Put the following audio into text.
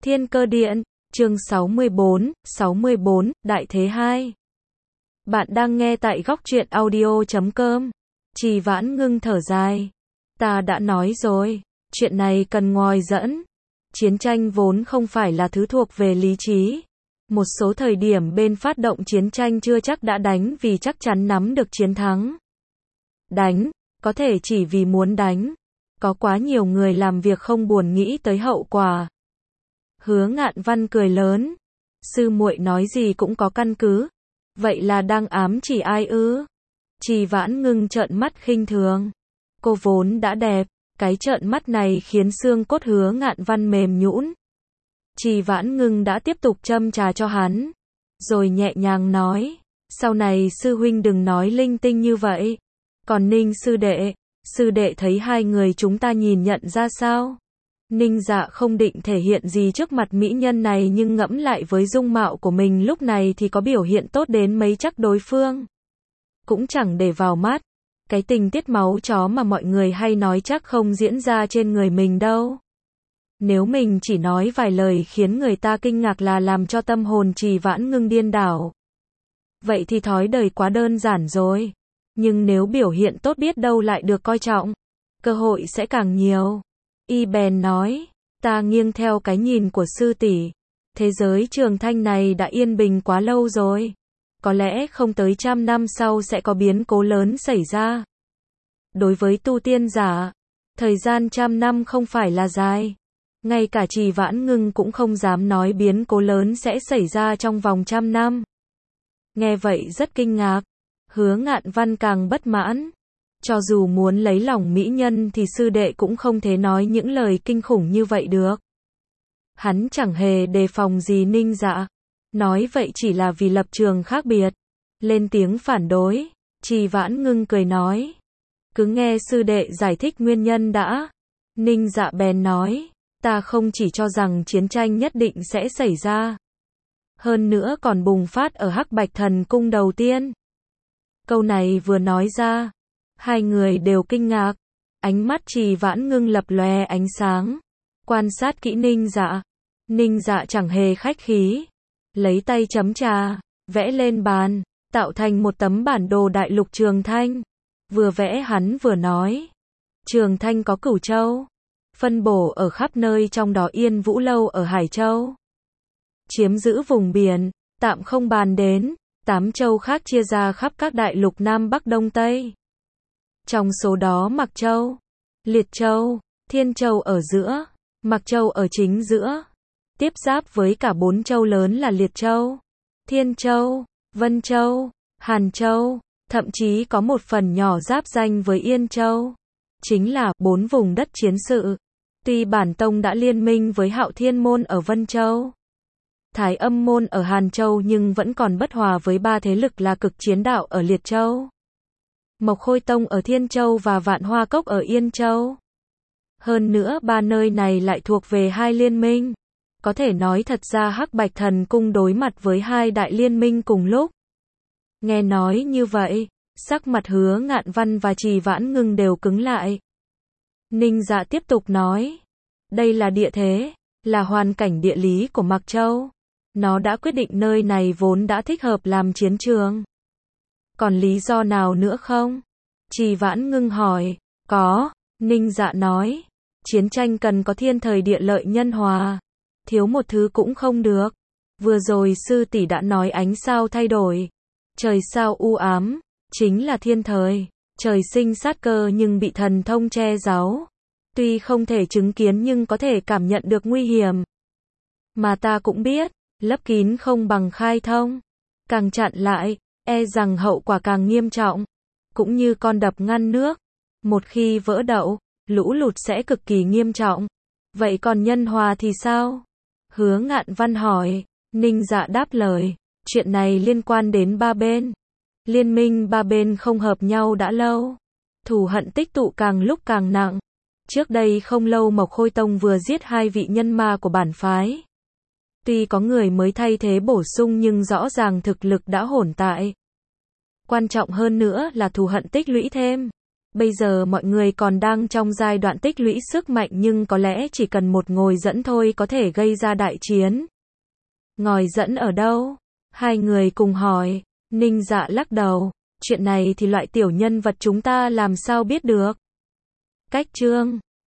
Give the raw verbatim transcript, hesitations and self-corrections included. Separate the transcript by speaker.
Speaker 1: Thiên Cơ Điện, chương sáu mươi bốn, sáu mươi bốn, Đại Thế hai. Bạn đang nghe tại góc truyện audio chấm com. Trì Vãn Ngưng thở dài. Ta đã nói rồi, chuyện này cần ngòi dẫn. Chiến tranh vốn không phải là thứ thuộc về lý trí. Một số thời điểm bên phát động chiến tranh chưa chắc đã đánh vì chắc chắn nắm được chiến thắng. Đánh, có thể chỉ vì muốn đánh. Có quá nhiều người làm việc không buồn nghĩ tới hậu quả. Hứa Ngạn Văn cười lớn. Sư muội nói gì cũng có căn cứ. Vậy là đang ám chỉ ai ư? Trì Vãn Ngưng trợn mắt khinh thường. Cô vốn đã đẹp, cái trợn mắt này khiến xương cốt Hứa Ngạn Văn mềm nhũn. Trì Vãn Ngưng đã tiếp tục châm trà cho hắn, rồi nhẹ nhàng nói, sau này sư huynh đừng nói linh tinh như vậy. Còn Ninh sư đệ, sư đệ thấy hai người chúng ta nhìn nhận ra sao? Ninh Dạ không định thể hiện gì trước mặt mỹ nhân này, nhưng ngẫm lại với dung mạo của mình lúc này thì có biểu hiện tốt đến mấy chắc đối phương cũng chẳng để vào mắt. Cái tình tiết máu chó mà mọi người hay nói chắc không diễn ra trên người mình đâu. Nếu mình chỉ nói vài lời khiến người ta kinh ngạc là làm cho tâm hồn Trì Vãn Ngưng điên đảo. Vậy thì thói đời quá đơn giản rồi. Nhưng nếu biểu hiện tốt biết đâu lại được coi trọng, cơ hội sẽ càng nhiều. Y bèn nói, ta nghiêng theo cái nhìn của sư tỷ. Thế giới Trường Thanh này đã yên bình quá lâu rồi. Có lẽ không tới trăm năm sau sẽ có biến cố lớn xảy ra. Đối với tu tiên giả, thời gian trăm năm không phải là dài. Ngay cả Trì Vãn Ngưng cũng không dám nói biến cố lớn sẽ xảy ra trong vòng trăm năm. Nghe vậy rất kinh ngạc. Hứa Ngạn Văn càng bất mãn. Cho dù muốn lấy lòng mỹ nhân thì sư đệ cũng không thể nói những lời kinh khủng như vậy được. Hắn chẳng hề đề phòng gì Ninh Dạ. Nói vậy chỉ là vì lập trường khác biệt. Lên tiếng phản đối. Trì Vãn Ngưng cười nói. Cứ nghe sư đệ giải thích nguyên nhân đã. Ninh Dạ bèn nói. Ta không chỉ cho rằng chiến tranh nhất định sẽ xảy ra. Hơn nữa còn bùng phát ở Hắc Bạch Thần Cung đầu tiên. Câu này vừa nói ra, hai người đều kinh ngạc. Ánh mắt Trì Vãn Ngưng lập lòe ánh sáng. Quan sát kỹ Ninh Dạ. Ninh Dạ chẳng hề khách khí. Lấy tay chấm trà, vẽ lên bàn, tạo thành một tấm bản đồ đại lục Trường Thanh. Vừa vẽ hắn vừa nói. Trường Thanh có Cửu Châu. Phân bổ ở khắp nơi, trong đó Yên Vũ Lâu ở Hải Châu chiếm giữ vùng biển, tạm không bàn đến. Tám châu khác chia ra khắp các đại lục Nam Bắc Đông Tây. Trong số đó Mạc Châu, Liệt Châu, Thiên Châu ở giữa, Mạc Châu ở chính giữa. Tiếp giáp với cả bốn châu lớn là Liệt Châu, Thiên Châu, Vân Châu, Hàn Châu, thậm chí có một phần nhỏ giáp danh với Yên Châu. Chính là bốn vùng đất chiến sự. Tuy bản tông đã liên minh với Hạo Thiên Môn ở Vân Châu, Thái Âm Môn ở Hàn Châu, nhưng vẫn còn bất hòa với ba thế lực là Cực Chiến Đạo ở Liệt Châu, Mộc Khôi Tông ở Thiên Châu và Vạn Hoa Cốc ở Yên Châu. Hơn nữa ba nơi này lại thuộc về hai liên minh. Có thể nói thật ra Hắc Bạch Thần Cung đối mặt với hai đại liên minh cùng lúc. Nghe nói như vậy, sắc mặt Hứa Ngạn Văn và Trì Vãn Ngưng đều cứng lại. Ninh Dạ tiếp tục nói, đây là địa thế, là hoàn cảnh địa lý của Mạc Châu. Nó đã quyết định nơi này vốn đã thích hợp làm chiến trường. Còn lý do nào nữa không? Trì Vãn Ngưng hỏi. Có, Ninh Dạ nói. Chiến tranh cần có thiên thời địa lợi nhân hòa. Thiếu một thứ cũng không được. Vừa rồi sư tỷ đã nói ánh sao thay đổi. Trời sao u ám, chính là thiên thời. Trời sinh sát cơ nhưng bị thần thông che giấu. Tuy không thể chứng kiến nhưng có thể cảm nhận được nguy hiểm. Mà ta cũng biết, lấp kín không bằng khai thông. Càng chặn lại, e rằng hậu quả càng nghiêm trọng. Cũng như con đập ngăn nước. Một khi vỡ đậu, lũ lụt sẽ cực kỳ nghiêm trọng. Vậy còn nhân hòa thì sao? Hứa Ngạn Văn hỏi. Ninh Dạ đáp lời. Chuyện này liên quan đến ba bên. Liên minh ba bên không hợp nhau đã lâu. Thù hận tích tụ càng lúc càng nặng. Trước đây không lâu Mộc Khôi Tông vừa giết hai vị nhân ma của bản phái. Tuy có người mới thay thế bổ sung nhưng rõ ràng thực lực đã hỗn tại. Quan trọng hơn nữa là thù hận tích lũy thêm. Bây giờ mọi người còn đang trong giai đoạn tích lũy sức mạnh nhưng có lẽ chỉ cần một ngồi dẫn thôi có thể gây ra đại chiến. Ngòi dẫn ở đâu? Hai người cùng hỏi. Ninh Dạ lắc đầu. Chuyện này thì loại tiểu nhân vật chúng ta làm sao biết được? Cách chương